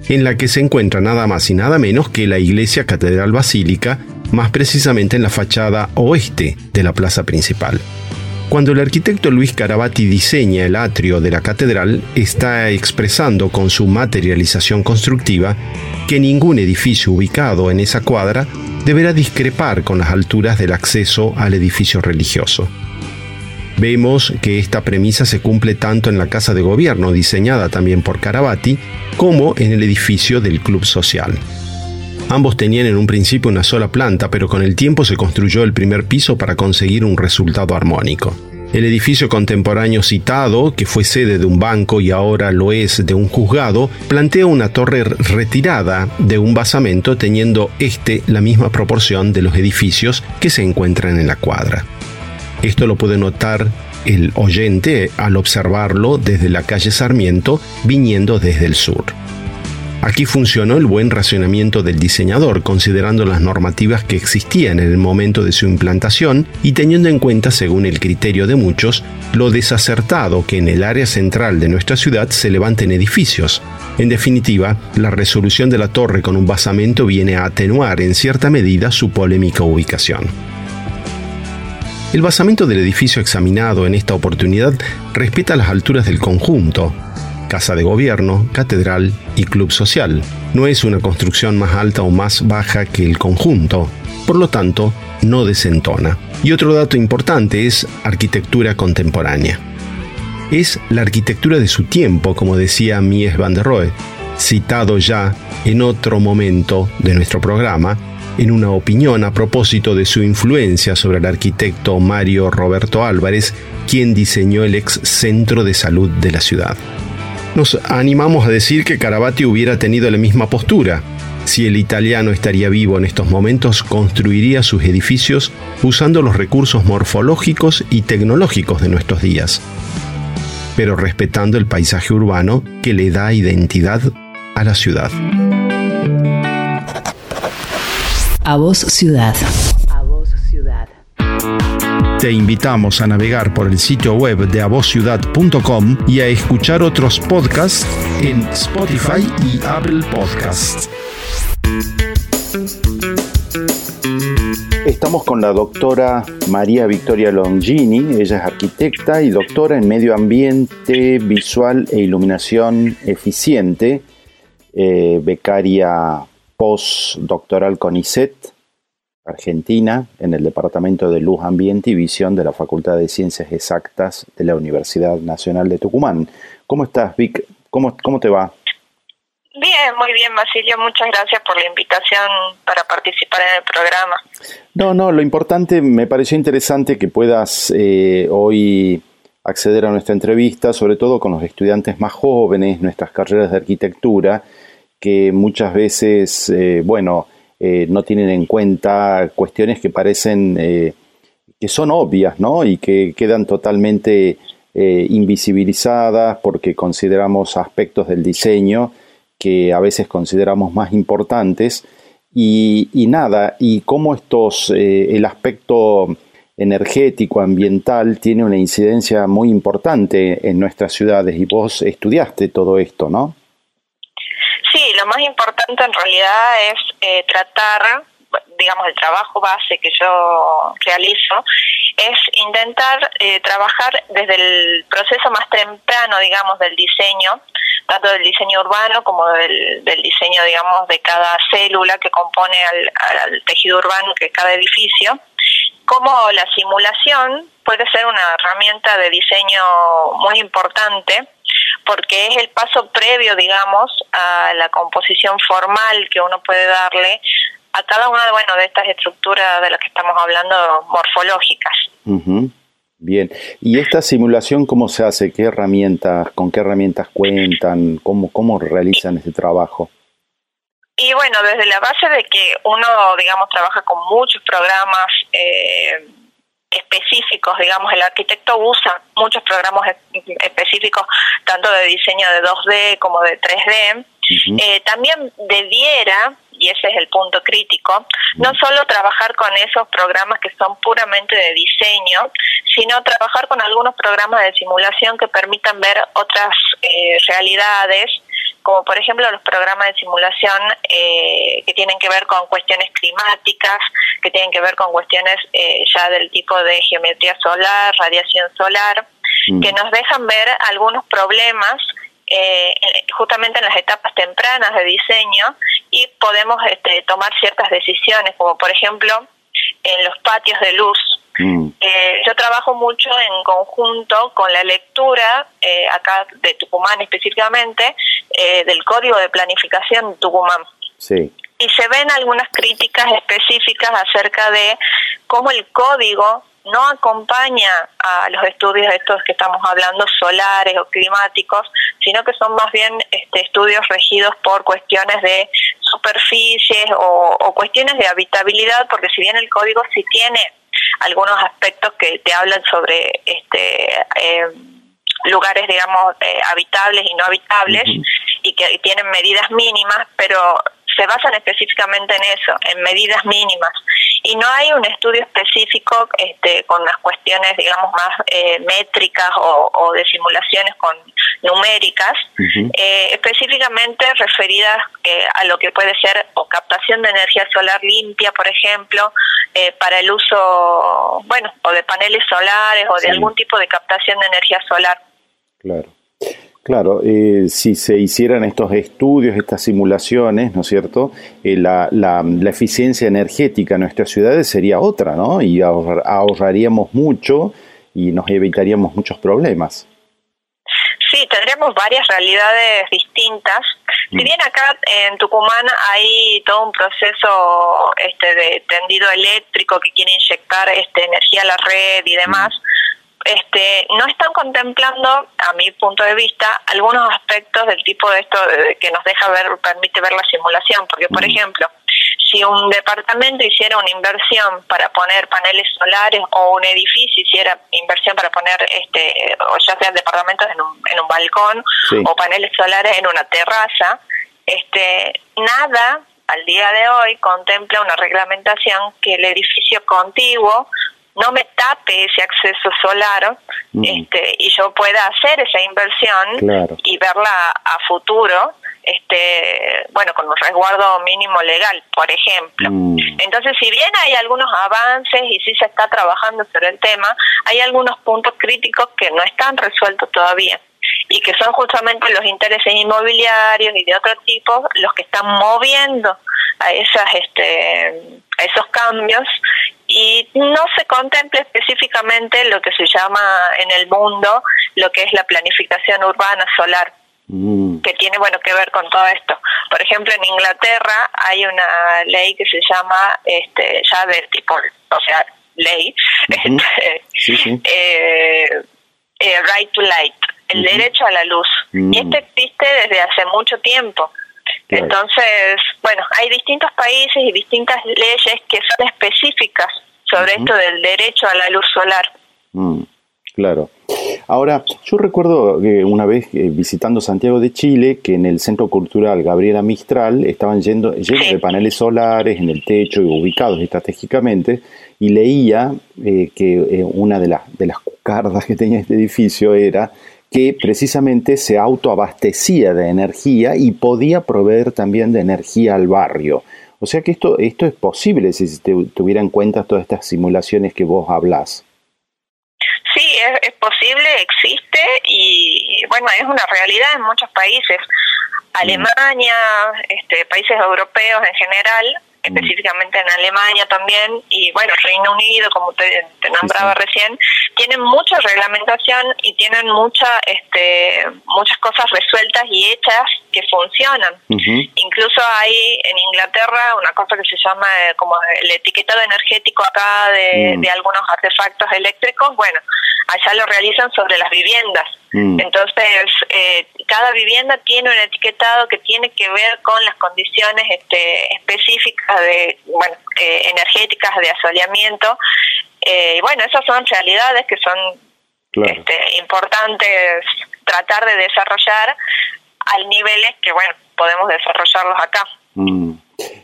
en la que se encuentra nada más y nada menos que la iglesia Catedral Basílica, más precisamente en la fachada oeste de la plaza principal. Cuando el arquitecto Luis Carabati diseña el atrio de la catedral, está expresando con su materialización constructiva que ningún edificio ubicado en esa cuadra deberá discrepar con las alturas del acceso al edificio religioso. Vemos que esta premisa se cumple tanto en la Casa de Gobierno, diseñada también por Carabati, como en el edificio del Club Social. Ambos tenían en un principio una sola planta, pero con el tiempo se construyó el primer piso para conseguir un resultado armónico. El edificio contemporáneo citado, que fue sede de un banco y ahora lo es de un juzgado, plantea una torre retirada de un basamento, teniendo este la misma proporción de los edificios que se encuentran en la cuadra. Esto lo puede notar el oyente al observarlo desde la calle Sarmiento, viniendo desde el sur. Aquí funcionó el buen racionamiento del diseñador, considerando las normativas que existían en el momento de su implantación y teniendo en cuenta, según el criterio de muchos, lo desacertado que en el área central de nuestra ciudad se levanten edificios. En definitiva, la resolución de la torre con un basamento viene a atenuar en cierta medida su polémica ubicación. El basamento del edificio examinado en esta oportunidad respeta las alturas del conjunto, Casa de Gobierno, Catedral y Club Social. No es una construcción más alta o más baja que el conjunto, por lo tanto, no desentona. Y otro dato importante es arquitectura contemporánea. Es la arquitectura de su tiempo, como decía Mies van der Rohe, citado ya en otro momento de nuestro programa, en una opinión a propósito de su influencia sobre el arquitecto Mario Roberto Álvarez, quien diseñó el ex centro de salud de la ciudad. Nos animamos a decir que Carabati hubiera tenido la misma postura. Si el italiano estaría vivo en estos momentos, construiría sus edificios usando los recursos morfológicos y tecnológicos de nuestros días, pero respetando el paisaje urbano que le da identidad a la ciudad. A Voz Ciudad. A Voz Ciudad. Te invitamos a navegar por el sitio web de a voz ciudad punto com y a escuchar otros podcasts en Spotify y Apple Podcasts. Estamos con la doctora María Victoria Longini. Ella es arquitecta y doctora en Medio Ambiente, Visual e Iluminación Eficiente, eh, becaria postdoctoral CONICET, Argentina, en el Departamento de Luz, Ambiente y Visión de la Facultad de Ciencias Exactas de la Universidad Nacional de Tucumán. ¿Cómo estás, Vic? ¿Cómo, cómo te va? Bien, muy bien, Basilio. Muchas gracias por la invitación para participar en el programa. No, no, lo importante, me pareció interesante que puedas eh, hoy acceder a nuestra entrevista, sobre todo con los estudiantes más jóvenes, nuestras carreras de arquitectura, que muchas veces, eh, bueno, eh, no tienen en cuenta cuestiones que parecen, eh, que son obvias, ¿no? Y que quedan totalmente eh, invisibilizadas porque consideramos aspectos del diseño que a veces consideramos más importantes. Y, y nada, y cómo estos, eh, el aspecto energético, ambiental, tiene una incidencia muy importante en nuestras ciudades. Y vos estudiaste todo esto, ¿no? Sí, lo más importante en realidad es eh, tratar, digamos, el trabajo base que yo realizo, es intentar eh, trabajar desde el proceso más temprano, digamos, del diseño, tanto del diseño urbano como del, del diseño, digamos, de cada célula que compone al, al tejido urbano, que es cada edificio, como la simulación puede ser una herramienta de diseño muy importante, porque es el paso previo, digamos, a la composición formal que uno puede darle a cada una, bueno, de estas estructuras de las que estamos hablando, morfológicas. Uh-huh. Bien. ¿Y esta simulación cómo se hace? ¿Qué herramientas, con qué herramientas cuentan? ¿Cómo, cómo realizan este trabajo? Y bueno, desde la base de que uno, digamos, trabaja con muchos programas eh, específicos, digamos, el arquitecto usa muchos programas específicos, tanto de diseño de dos D como de tres D, uh-huh. eh, también debiera, y ese es el punto crítico, uh-huh. no solo trabajar con esos programas que son puramente de diseño, sino trabajar con algunos programas de simulación que permitan ver otras eh, realidades como por ejemplo los programas de simulación eh, que tienen que ver con cuestiones climáticas, que tienen que ver con cuestiones eh, ya del tipo de geometría solar, radiación solar, mm. que nos dejan ver algunos problemas eh, justamente en las etapas tempranas de diseño, y podemos este, tomar ciertas decisiones, como por ejemplo en los patios de luz. Mm. Eh, yo trabajo mucho en conjunto con la lectura, eh, acá de Tucumán específicamente, eh, del Código de Planificación de Tucumán. Sí. Y se ven algunas críticas específicas acerca de cómo el código no acompaña a los estudios estos que estamos hablando, solares o climáticos, sino que son más bien este, estudios regidos por cuestiones de superficies o, o cuestiones de habitabilidad, porque si bien el código sí tiene algunos aspectos que te hablan sobre este eh, lugares, digamos, eh, habitables y no habitables, uh-huh. y que y tienen medidas mínimas, pero se basan específicamente en eso, en medidas mínimas. Y no hay un estudio específico este, con las cuestiones, digamos, más eh, métricas o, o de simulaciones con numéricas, uh-huh. eh, específicamente referidas eh, a lo que puede ser o captación de energía solar limpia, por ejemplo, eh, para el uso, bueno, o de paneles solares o de sí. algún tipo de captación de energía solar. Claro. Claro, eh, si se hicieran estos estudios, estas simulaciones, ¿no es cierto?, eh, la, la, la eficiencia energética en nuestras ciudades sería otra, ¿no? Y ahorrar, ahorraríamos mucho y nos evitaríamos muchos problemas. Sí, tendríamos varias realidades distintas. Si bien acá en Tucumán hay todo un proceso este, de tendido eléctrico que quiere inyectar este, energía a la red y demás, mm. Este, no están contemplando, a mi punto de vista, algunos aspectos del tipo de esto de, que nos deja ver, permite ver la simulación, porque por mm. ejemplo, si un departamento hiciera una inversión para poner paneles solares o un edificio hiciera inversión para poner, este, o ya sean departamentos en un, en un balcón sí. o paneles solares en una terraza, este, nada al día de hoy contempla una reglamentación que el edificio contiguo no me tape ese acceso solar mm. este, y yo pueda hacer esa inversión claro. y verla a futuro, este, bueno, con un resguardo mínimo legal, por ejemplo. Mm. Entonces, si bien hay algunos avances y sí se está trabajando sobre el tema, hay algunos puntos críticos que no están resueltos todavía y que son justamente los intereses inmobiliarios y de otro tipo los que están moviendo a esas este a esos cambios, y no se contempla específicamente lo que se llama en el mundo lo que es la planificación urbana solar, mm. que tiene bueno que ver con todo esto. Por ejemplo, en Inglaterra hay una ley que se llama este ya de tipo, o sea, ley, uh-huh. este, sí, sí. Eh, eh, right to light, el uh-huh. derecho a la luz. Mm. Y esto existe desde hace mucho tiempo. Claro. Entonces, bueno, hay distintos países y distintas leyes que son específicas sobre uh-huh. esto del derecho a la luz solar. Mm, claro. Ahora, yo recuerdo que una vez eh, visitando Santiago de Chile, que en el Centro Cultural Gabriela Mistral estaban yendo, llenos sí. de paneles solares en el techo y ubicados estratégicamente, y leía eh, que eh, una de, la, de las cucardas que tenía este edificio era que precisamente se autoabastecía de energía y podía proveer también de energía al barrio. O sea que esto esto es posible si se tuviera en cuenta todas estas simulaciones que vos hablás. Sí, es, es posible, existe y bueno, es una realidad en muchos países. Alemania, este, países europeos en general, específicamente en Alemania también, y bueno, Reino Unido, como te, te nombraba sí, sí. recién, tienen mucha reglamentación y tienen mucha, este, muchas cosas resueltas y hechas que funcionan. Uh-huh. Incluso hay en Inglaterra una cosa que se llama eh, como el etiquetado energético acá de, uh-huh. de algunos artefactos eléctricos. Bueno, allá lo realizan sobre las viviendas. Uh-huh. Entonces, eh, cada vivienda tiene un etiquetado que tiene que ver con las condiciones este, específicas de, bueno, eh, energéticas de asoleamiento. Eh, y bueno, esas son realidades que son claro. este, importantes tratar de desarrollar al niveles que, bueno, podemos desarrollarlos acá. Mm.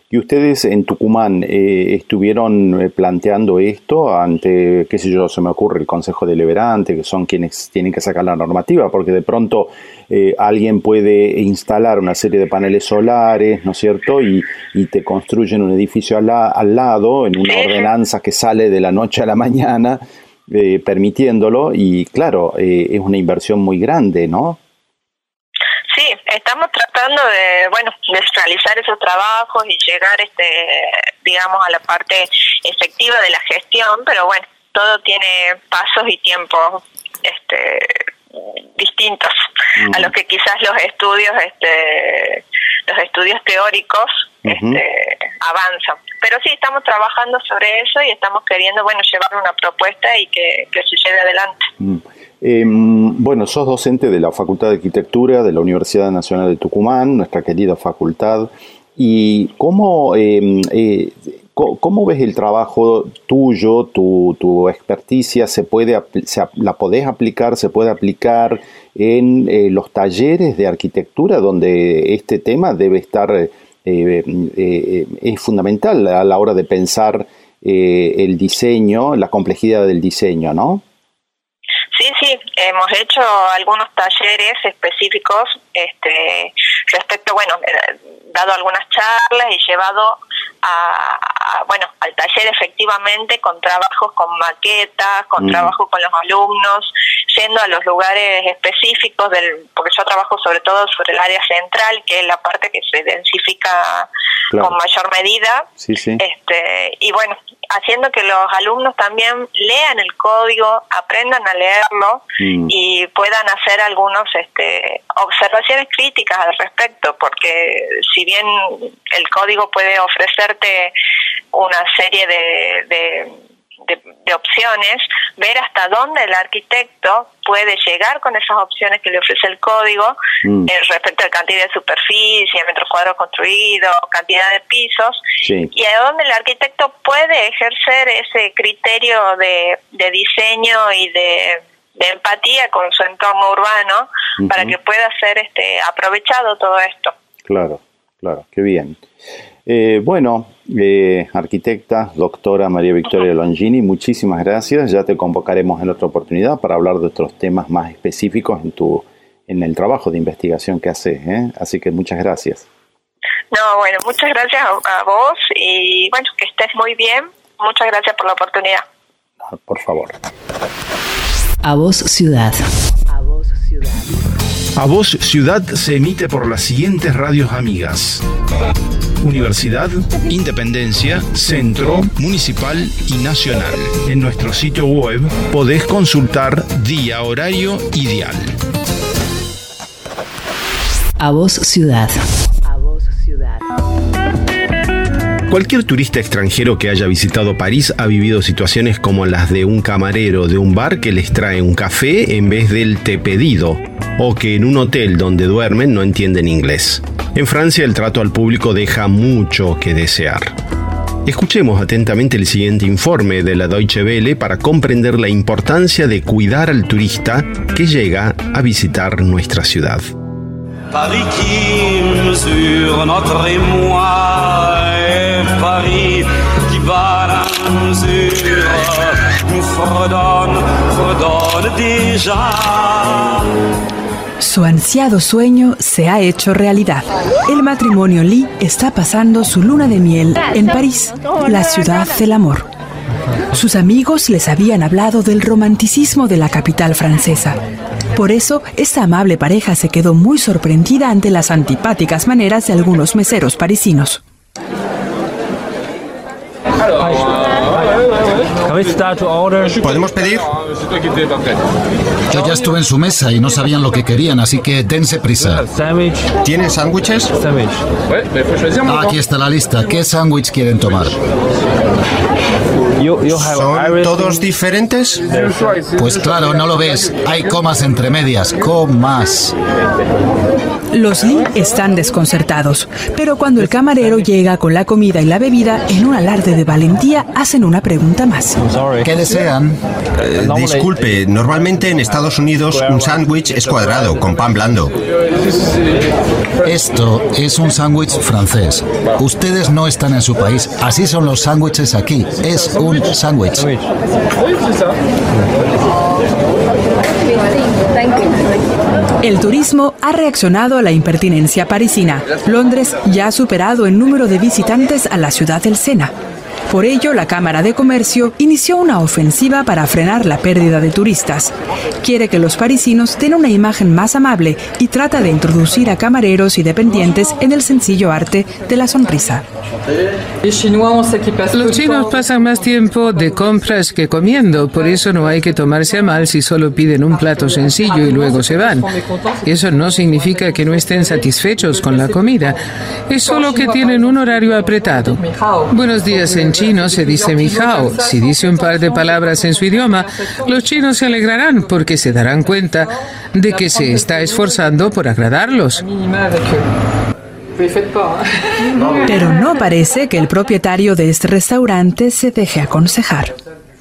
Y ustedes en Tucumán eh, estuvieron planteando esto ante, qué sé yo, se me ocurre el Consejo Deliberante, que son quienes tienen que sacar la normativa, porque de pronto eh, alguien puede instalar una serie de paneles solares, ¿no es cierto? Y, y te construyen un edificio al, la, al lado, en una ordenanza que sale de la noche a la mañana, eh, permitiéndolo, y claro, eh, es una inversión muy grande, ¿no? Sí, estamos tratando de, bueno, de realizar esos trabajos y llegar, este, digamos, a la parte efectiva de la gestión, pero bueno, todo tiene pasos y tiempos, este, distintos mm. a los que quizás los estudios, este, los estudios teóricos, uh-huh. este, avanzan. Pero sí, estamos trabajando sobre eso y estamos queriendo, bueno, llevar una propuesta y que, que se lleve adelante. Mm. Eh, bueno, sos docente de la Facultad de Arquitectura de la Universidad Nacional de Tucumán, nuestra querida facultad. ¿Y cómo, eh, eh, cómo ves el trabajo tuyo, tu, tu experticia? ¿Se puede, se, ¿La podés aplicar, se puede aplicar en eh, los talleres de arquitectura donde este tema debe estar, eh, eh, es fundamental a la hora de pensar eh, el diseño, la complejidad del diseño, ¿no? Sí, sí, hemos hecho algunos talleres específicos este, respecto, bueno, eh, dado algunas charlas y llevado a, a, bueno, al taller efectivamente con trabajos con maquetas, con mm. trabajo con los alumnos, yendo a los lugares específicos, del porque yo trabajo sobre todo sobre el área central, que es la parte que se densifica claro. con mayor medida, sí, sí. Este, y bueno, haciendo que los alumnos también lean el código, aprendan a leerlo mm. y puedan hacer algunos este, observaciones críticas al respecto, porque si bien el código puede ofrecerte una serie de, de, de, de opciones, ver hasta dónde el arquitecto puede llegar con esas opciones que le ofrece el código mm. eh, respecto a cantidad de superficie, metros cuadrados construidos, cantidad de pisos, sí. y a dónde el arquitecto puede ejercer ese criterio de, de diseño y de, de empatía con su entorno urbano uh-huh. para que pueda ser este aprovechado todo esto. Claro, claro, qué bien. Eh, bueno, eh, arquitecta, doctora María Victoria uh-huh. Longini, muchísimas gracias. Ya te convocaremos en otra oportunidad para hablar de otros temas más específicos en tu en el trabajo de investigación que haces, ¿eh? Así que muchas gracias. No, bueno, muchas gracias a, a vos y bueno, que estés muy bien. Muchas gracias por la oportunidad. No, por favor. A Voz Ciudad. A Voz Ciudad. A Voz Ciudad se emite por las siguientes radios amigas: Universidad, Independencia, Centro, Municipal y Nacional. En nuestro sitio web podés consultar día, horario y dial. A Voz Ciudad. A Voz Ciudad. Cualquier turista extranjero que haya visitado París ha vivido situaciones como las de un camarero de un bar que les trae un café en vez del té pedido, o que en un hotel donde duermen no entienden inglés. En Francia el trato al público deja mucho que desear. Escuchemos atentamente el siguiente informe de la Deutsche Welle para comprender la importancia de cuidar al turista que llega a visitar nuestra ciudad. Paris qui sur notre émoi, Paris qui va à la mesure, nous fredonne, fredonne déjà. Su ansiado sueño se ha hecho realidad. El matrimonio Lee está pasando su luna de miel en París, la ciudad del amor. Sus amigos les habían hablado del romanticismo de la capital francesa. Por eso, esta amable pareja se quedó muy sorprendida ante las antipáticas maneras de algunos meseros parisinos. ¿Podemos pedir? Yo ya estuve en su mesa y no sabían lo que querían, así que dense prisa. ¿Tienen sándwiches? Ah, aquí está la lista. ¿Qué sándwich quieren tomar? ¿Son todos diferentes? Pues claro, no lo ves. Hay comas entre medias. Comas. Los Lee están desconcertados, pero cuando el camarero llega con la comida y la bebida, en un alarde de valentía, hacen una pregunta más. ¿Qué desean? Eh, disculpe, normalmente en Estados Unidos un sándwich es cuadrado, con pan blando. Esto es un sándwich francés. Ustedes no están en su país. Así son los sándwiches aquí. Es un sándwich. El turismo ha reaccionado a la impertinencia parisina. Londres ya ha superado el número de visitantes a la ciudad del Sena. Por ello, la Cámara de Comercio inició una ofensiva para frenar la pérdida de turistas. Quiere que los parisinos den una imagen más amable y trata de introducir a camareros y dependientes en el sencillo arte de la sonrisa. Los chinos pasan más tiempo de compras que comiendo, por eso no hay que tomarse a mal si solo piden un plato sencillo y luego se van. Eso no significa que no estén satisfechos con la comida, es solo que tienen un horario apretado. Buenos días en chino se dice mi hao. Si dice un par de palabras en su idioma, los chinos se alegrarán porque se darán cuenta de que se está esforzando por agradarlos. Pero no parece que el propietario de este restaurante se deje aconsejar.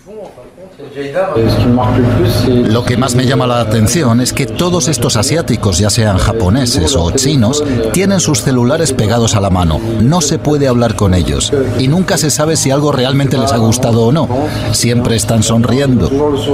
Lo que más me llama la atención es que todos estos asiáticos, ya sean japoneses o chinos, tienen sus celulares pegados a la mano. No se puede hablar con ellos. Y nunca se sabe si algo realmente les ha gustado o no. Siempre están sonriendo.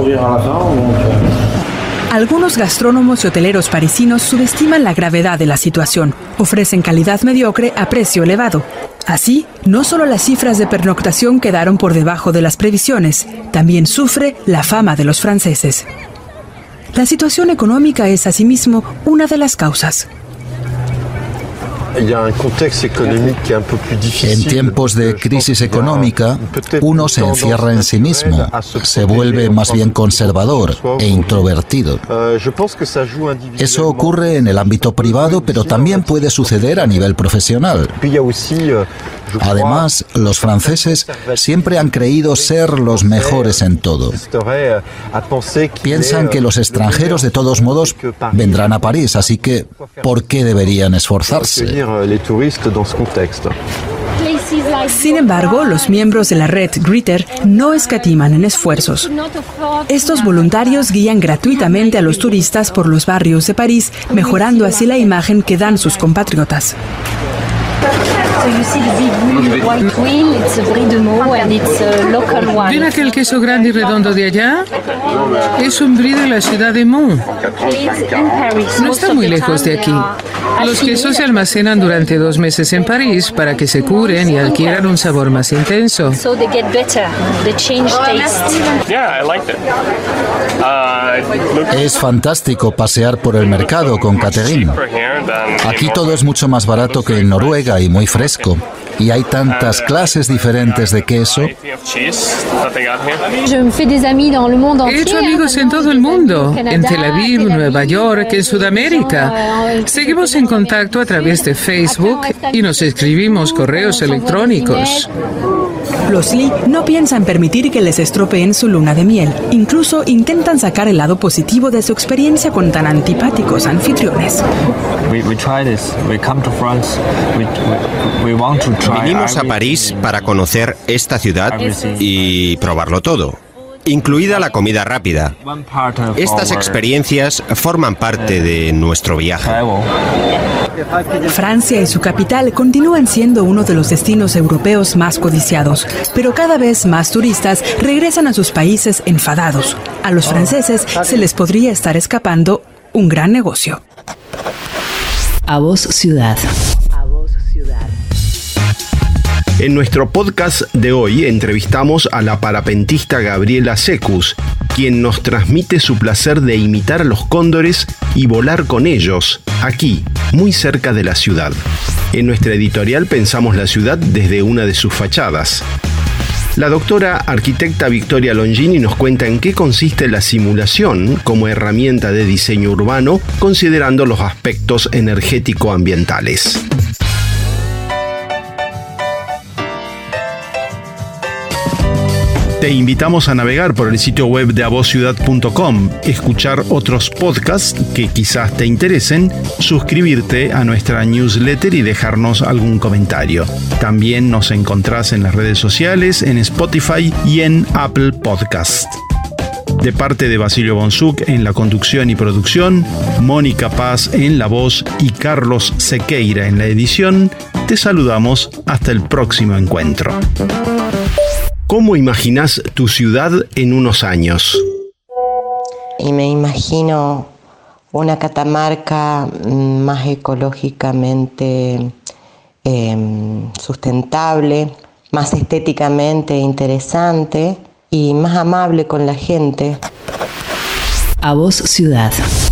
Algunos gastrónomos y hoteleros parisinos subestiman la gravedad de la situación. Ofrecen calidad mediocre a precio elevado. Así, no solo las cifras de pernoctación quedaron por debajo de las previsiones, también sufre la fama de los franceses. La situación económica es asimismo una de las causas. En tiempos de crisis económica, uno se encierra en sí mismo, se vuelve más bien conservador e introvertido. Eso ocurre en el ámbito privado, pero también puede suceder a nivel profesional. Además, los franceses siempre han creído ser los mejores en todo. Piensan que los extranjeros de todos modos vendrán a París, así que ¿por qué deberían esforzarse? Sin embargo, los miembros de la red Greeter no escatiman en esfuerzos. Estos voluntarios guían gratuitamente a los turistas por los barrios de París, mejorando así la imagen que dan sus compatriotas. ¿Ven aquel queso grande y redondo de allá? Es un brie de la ciudad de Mons. No está muy lejos de aquí. Los quesos se almacenan durante dos meses en París para que se curen y adquieran un sabor más intenso. Es fantástico pasear por el mercado con Catherine. Aquí todo es mucho más barato que en Noruega y muy fresco. Y hay tantas clases diferentes de queso. He hecho amigos en todo el mundo, en Tel Aviv, Nueva York, en Sudamérica. Seguimos en contacto a través de Facebook y nos escribimos correos electrónicos. Los Lee no piensan permitir que les estropeen su luna de miel. Incluso intentan sacar el lado positivo de su experiencia con tan antipáticos anfitriones. Vinimos a París para conocer esta ciudad y probarlo todo, incluida la comida rápida. Estas experiencias forman parte de nuestro viaje. Francia y su capital continúan siendo uno de los destinos europeos más codiciados, pero cada vez más turistas regresan a sus países enfadados. A los franceses se les podría estar escapando un gran negocio. A Voz Ciudad. En nuestro podcast de hoy entrevistamos a la parapentista Gabriela Secus, quien nos transmite su placer de imitar a los cóndores y volar con ellos, aquí, muy cerca de la ciudad. En nuestra editorial pensamos la ciudad desde una de sus fachadas. La doctora arquitecta Victoria Longini nos cuenta en qué consiste la simulación como herramienta de diseño urbano, considerando los aspectos energético-ambientales. Te invitamos a navegar por el sitio web de a voz ciudad punto com, escuchar otros podcasts que quizás te interesen, suscribirte a nuestra newsletter y dejarnos algún comentario. También nos encontrás en las redes sociales, en Spotify y en Apple Podcast. De parte de Basilio Bonsuc en la conducción y producción, Mónica Paz en la voz y Carlos Sequeira en la edición, te saludamos hasta el próximo encuentro. ¿Cómo imaginás tu ciudad en unos años? Y me imagino una Catamarca más ecológicamente eh, sustentable, más estéticamente interesante y más amable con la gente. A Voz Ciudad.